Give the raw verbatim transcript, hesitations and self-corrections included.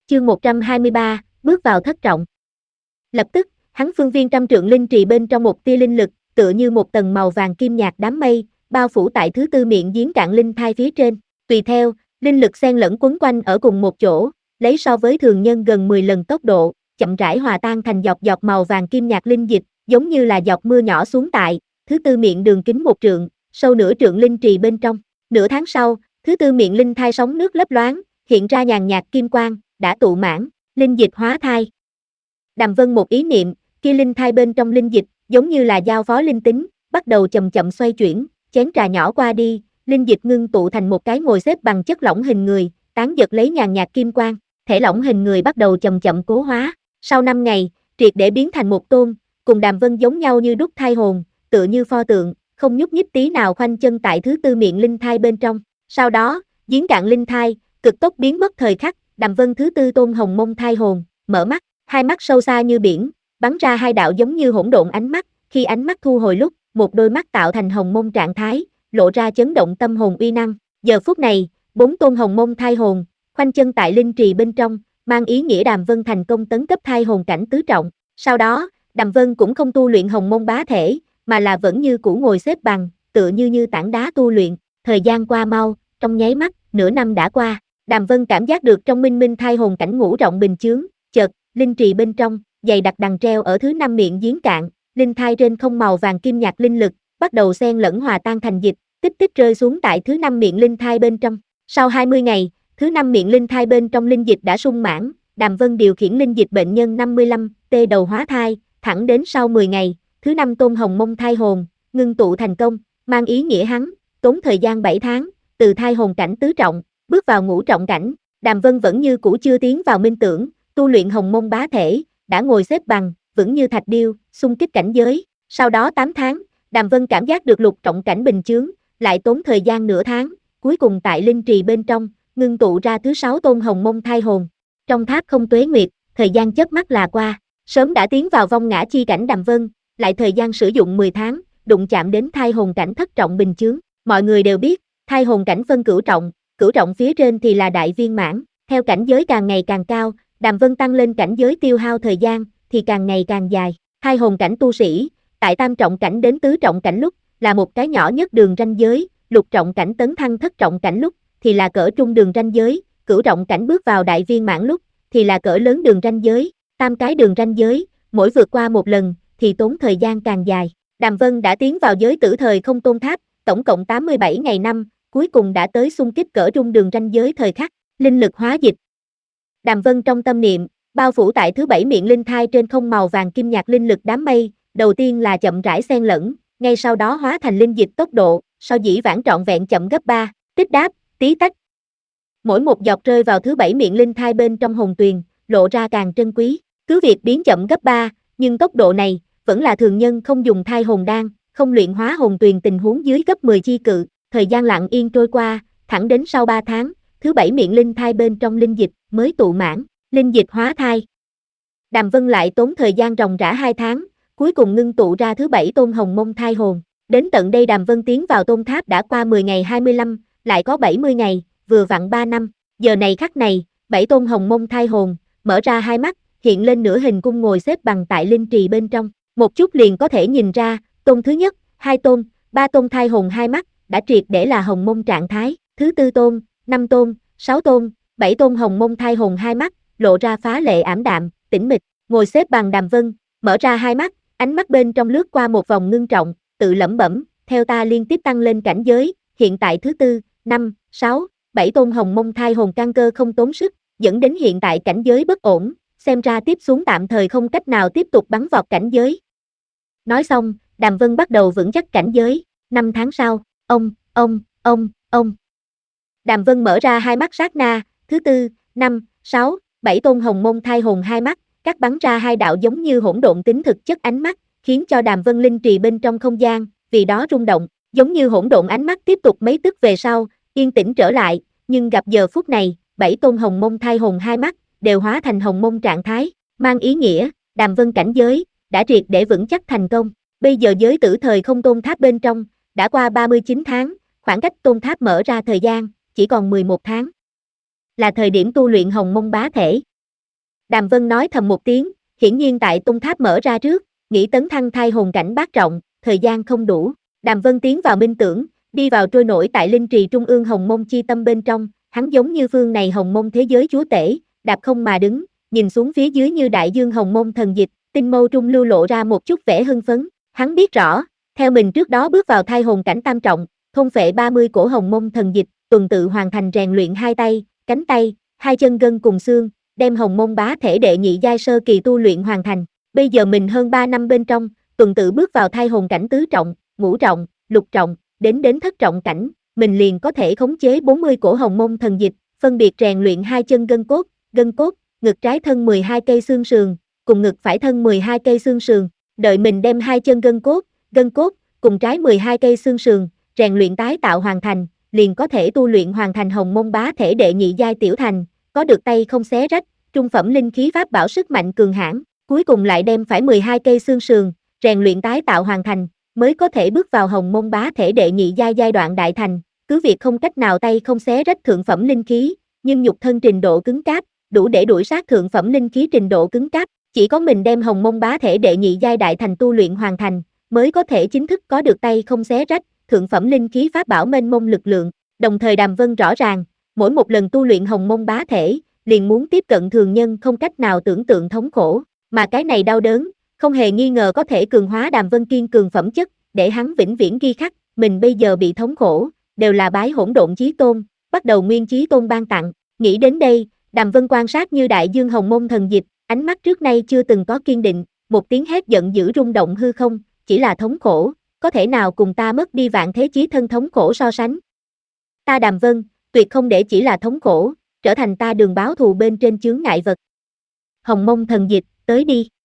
Chương một trăm hai mươi ba, bước vào thất trọng. Lập tức, hắn phương viên trăm trượng linh trì bên trong một tia linh lực, tựa như một tầng màu vàng kim nhạt đám mây, bao phủ tại thứ tư miệng giếng cạn linh thai phía trên. Tùy theo, linh lực xen lẫn quấn quanh ở cùng một chỗ, lấy so với thường nhân gần mười lần tốc độ, chậm rãi hòa tan thành giọt giọt màu vàng kim nhạt linh dịch, giống như là giọt mưa nhỏ xuống tại thứ tư miệng đường kính một trượng, sâu nửa trượng linh trì bên trong. Nửa tháng sau, thứ tư miệng linh thai sóng nước lấp loáng, hiện ra nhàn nhạt kim quang, đã tụ mãn, linh dịch hóa thai. Đàm Vân một ý niệm, kia linh thai bên trong linh dịch, giống như là giao phó linh tính, bắt đầu chậm chậm xoay chuyển, chén trà nhỏ qua đi, linh dịch ngưng tụ thành một cái ngồi xếp bằng chất lỏng hình người, tán giật lấy nhàn nhạt kim quang, thể lỏng hình người bắt đầu chậm chậm cố hóa. Sau năm ngày, triệt để biến thành một tôn, cùng Đàm Vân giống nhau như đúc thai hồn, tựa như pho tượng, không nhúc nhích tí nào khoanh chân tại thứ tư miệng linh thai bên trong. Sau đó, giếng cạn linh thai, cực tốc biến mất thời khắc, Đàm Vân thứ tư tôn hồng mông thai hồn, mở mắt, hai mắt sâu xa như biển, bắn ra hai đạo giống như hỗn độn ánh mắt, khi ánh mắt thu hồi lúc, một đôi mắt tạo thành hồng mông trạng thái, lộ ra chấn động tâm hồn uy năng. Giờ phút này, bốn tôn hồng mông thai hồn, khoanh chân tại linh trì bên trong, mang ý nghĩa Đàm Vân thành công tấn cấp thai hồn cảnh tứ trọng. Sau đó, Đàm Vân cũng không tu luyện hồng mông bá thể, mà là vẫn như cũ ngồi xếp bằng, tựa như như tảng đá tu luyện. Thời gian qua mau, trong nháy mắt, nửa năm đã qua. Đàm Vân cảm giác được trong minh minh thai hồn cảnh ngũ rộng bình chướng, chợt, linh trì bên trong, dày đặc đằng treo ở thứ năm miệng giếng cạn, linh thai trên không màu vàng kim nhạt linh lực, bắt đầu xen lẫn hòa tan thành dịch, tích tích rơi xuống tại thứ năm miệng linh thai bên trong. Sau hai mươi ngày, thứ năm miệng linh thai bên trong linh dịch đã sung mãn, Đàm Vân điều khiển linh dịch bệnh nhân năm mươi lăm T đầu hóa thai, thẳng đến sau mười ngày, thứ năm tôn hồng mông thai hồn, ngưng tụ thành công, mang ý nghĩa hắn, tốn thời gian bảy tháng, từ thai hồn cảnh tứ trọng, bước vào ngũ trọng cảnh. Đàm Vân vẫn như cũ chưa tiến vào minh tưởng, tu luyện hồng mông bá thể, đã ngồi xếp bằng, vững như thạch điêu, xung kích cảnh giới. Sau đó tám tháng, Đàm Vân cảm giác được lục trọng cảnh bình chướng, lại tốn thời gian nửa tháng, cuối cùng tại linh trì bên trong, ngưng tụ ra thứ sáu tôn hồng mông thai hồn. Trong tháp không tuế nguyệt, thời gian chớp mắt là qua, sớm đã tiến vào vong ngã chi cảnh Đàm Vân, lại thời gian sử dụng mười tháng, đụng chạm đến thai hồn cảnh thất trọng bình chướng. Mọi người đều biết, thai hồn cảnh phân cửu trọng, cửu trọng phía trên thì là đại viên mãn, theo cảnh giới càng ngày càng cao, Đàm Vân tăng lên cảnh giới tiêu hao thời gian thì càng ngày càng dài. Thai hồn cảnh tu sĩ, tại tam trọng cảnh đến tứ trọng cảnh lúc là một cái nhỏ nhất đường ranh giới, lục trọng cảnh tấn thăng thất trọng cảnh lúc thì là cỡ trung đường ranh giới, cửu trọng cảnh bước vào đại viên mãn lúc thì là cỡ lớn đường ranh giới, tam cái đường ranh giới, mỗi vượt qua một lần thì tốn thời gian càng dài. Đàm Vân đã tiến vào giới tử thời không tôn tháp, tổng cộng tám mươi bảy ngày năm, cuối cùng đã tới xung kích cỡ trung đường ranh giới thời khắc, linh lực hóa dịch. Đàm Vân trong tâm niệm, bao phủ tại thứ bảy miệng linh thai trên không màu vàng kim nhạt linh lực đám mây, đầu tiên là chậm rãi xen lẫn, ngay sau đó hóa thành linh dịch tốc độ, so dĩ vãng trọn vẹn chậm gấp ba, tích đáp, tí tách. Mỗi một giọt rơi vào thứ bảy miệng linh thai bên trong hồn tuyền, lộ ra càng trân quý. Cứ việc biến chậm gấp ba, nhưng tốc độ này vẫn là thường nhân không dùng thai hồn đan, không luyện hóa hồn tuyền tình huống dưới gấp mười chi cự. Thời gian lặng yên trôi qua, thẳng đến sau ba tháng, thứ bảy miệng linh thai bên trong linh dịch mới tụ mãn, linh dịch hóa thai. Đàm Vân lại tốn thời gian ròng rã hai tháng, cuối cùng ngưng tụ ra thứ bảy tôn hồng mông thai hồn. Đến tận đây Đàm Vân tiến vào tôn tháp đã qua mười ngày hai mươi lăm, lại có bảy mươi ngày, vừa vặn ba năm. Giờ này khắc này, bảy tôn hồng mông thai hồn, mở ra hai mắt, hiện lên nửa hình cung ngồi xếp bằng tại linh trì bên trong. Một chút liền có thể nhìn ra, tôn thứ nhất, hai tôn, ba tôn thai hồn hai mắt, đã triệt để là hồng mông trạng thái. Thứ tư tôn, năm tôn, sáu tôn, bảy tôn hồng mông thai hồn hai mắt, lộ ra phá lệ ảm đạm, tĩnh mịch, ngồi xếp bằng Đàm Vân, mở ra hai mắt, ánh mắt bên trong lướt qua một vòng ngưng trọng, tự lẩm bẩm, theo ta liên tiếp tăng lên cảnh giới, hiện tại thứ tư, năm, sáu, bảy tôn hồng mông thai hồn căn cơ không tốn sức, dẫn đến hiện tại cảnh giới bất ổn, xem ra tiếp xuống tạm thời không cách nào tiếp tục bắn vọt cảnh giới. Nói xong, Đàm Vân bắt đầu vững chắc cảnh giới. Năm tháng sau, ông, ông, ông, ông. Đàm Vân mở ra hai mắt sát na, thứ tư, năm, sáu, bảy tôn hồng mông thai hồn hai mắt, cắt bắn ra hai đạo giống như hỗn độn tính thực chất ánh mắt, khiến cho Đàm Vân linh trì bên trong không gian, vì đó rung động, giống như hỗn độn ánh mắt tiếp tục mấy tức về sau, yên tĩnh trở lại, nhưng gặp giờ phút này, bảy tôn hồng mông thai hồn hai mắt, đều hóa thành hồng mông trạng thái, mang ý nghĩa, Đàm Vân cảnh giới, đã triệt để vững chắc thành công. Bây giờ giới tử thời không tôn tháp bên trong, đã qua ba mươi chín tháng, khoảng cách tôn tháp mở ra thời gian, chỉ còn mười một tháng. Là thời điểm tu luyện hồng mông bá thể. Đàm Vân nói thầm một tiếng, hiển nhiên tại tung tháp mở ra trước, nghĩ tấn thăng thai hồn cảnh bát trọng, thời gian không đủ. Đàm Vân tiến vào minh tưởng, đi vào trôi nổi tại linh trì trung ương hồng mông chi tâm bên trong, hắn giống như phương này hồng mông thế giới chúa tể, đạp không mà đứng, nhìn xuống phía dưới như đại dương hồng mông thần dịch, tinh mâu trung lưu lộ ra một chút vẻ hưng phấn. Hắn biết rõ, theo mình trước đó bước vào thai hồn cảnh tam trọng, thôn phệ ba mươi cổ hồng mông thần dịch, tuần tự hoàn thành rèn luyện hai tay, cánh tay, hai chân gân cùng xương, đem hồng mông bá thể đệ nhị giai sơ kỳ tu luyện hoàn thành. Bây giờ mình hơn ba năm bên trong, tuần tự bước vào thai hồn cảnh tứ trọng, ngũ trọng, lục trọng, đến đến thất trọng cảnh, mình liền có thể khống chế bốn mươi cổ hồng mông thần dịch, phân biệt rèn luyện hai chân gân cốt, gân cốt, ngực trái thân mười hai cây xương sườn, cùng ngực phải thân mười hai cây xương sườn. Đợi mình đem hai chân gân cốt, gân cốt, cùng trái mười hai cây xương sườn, rèn luyện tái tạo hoàn thành, liền có thể tu luyện hoàn thành hồng mông bá thể đệ nhị giai tiểu thành, có được tay không xé rách, trung phẩm linh khí pháp bảo sức mạnh cường hãn, cuối cùng lại đem phải mười hai cây xương sườn, rèn luyện tái tạo hoàn thành, mới có thể bước vào hồng mông bá thể đệ nhị giai giai đoạn đại thành, cứ việc không cách nào tay không xé rách thượng phẩm linh khí, nhưng nhục thân trình độ cứng cáp, đủ để đuổi sát thượng phẩm linh khí trình độ cứng cáp, chỉ có mình đem hồng mông bá thể đệ nhị giai đại thành tu luyện hoàn thành, mới có thể chính thức có được tay không xé rách, thượng phẩm linh khí pháp bảo mênh mông lực lượng. Đồng thời Đàm Vân rõ ràng, mỗi một lần tu luyện hồng mông bá thể, liền muốn tiếp cận thường nhân không cách nào tưởng tượng thống khổ, mà cái này đau đớn, không hề nghi ngờ có thể cường hóa Đàm Vân kiên cường phẩm chất, để hắn vĩnh viễn ghi khắc, mình bây giờ bị thống khổ, đều là bái hỗn độn chí tôn, bắt đầu nguyên chí tôn ban tặng. Nghĩ đến đây, Đàm Vân quan sát như đại dương hồng mông thần dịch, ánh mắt trước nay chưa từng có kiên định, một tiếng hét giận dữ rung động hư không, chỉ là thống khổ, có thể nào cùng ta mất đi vạn thế chí thân thống khổ so sánh. Ta Đàm Vân, tuyệt không để chỉ là thống khổ, trở thành ta đường báo thù bên trên chướng ngại vật. Hồng mông thần dịch, tới đi.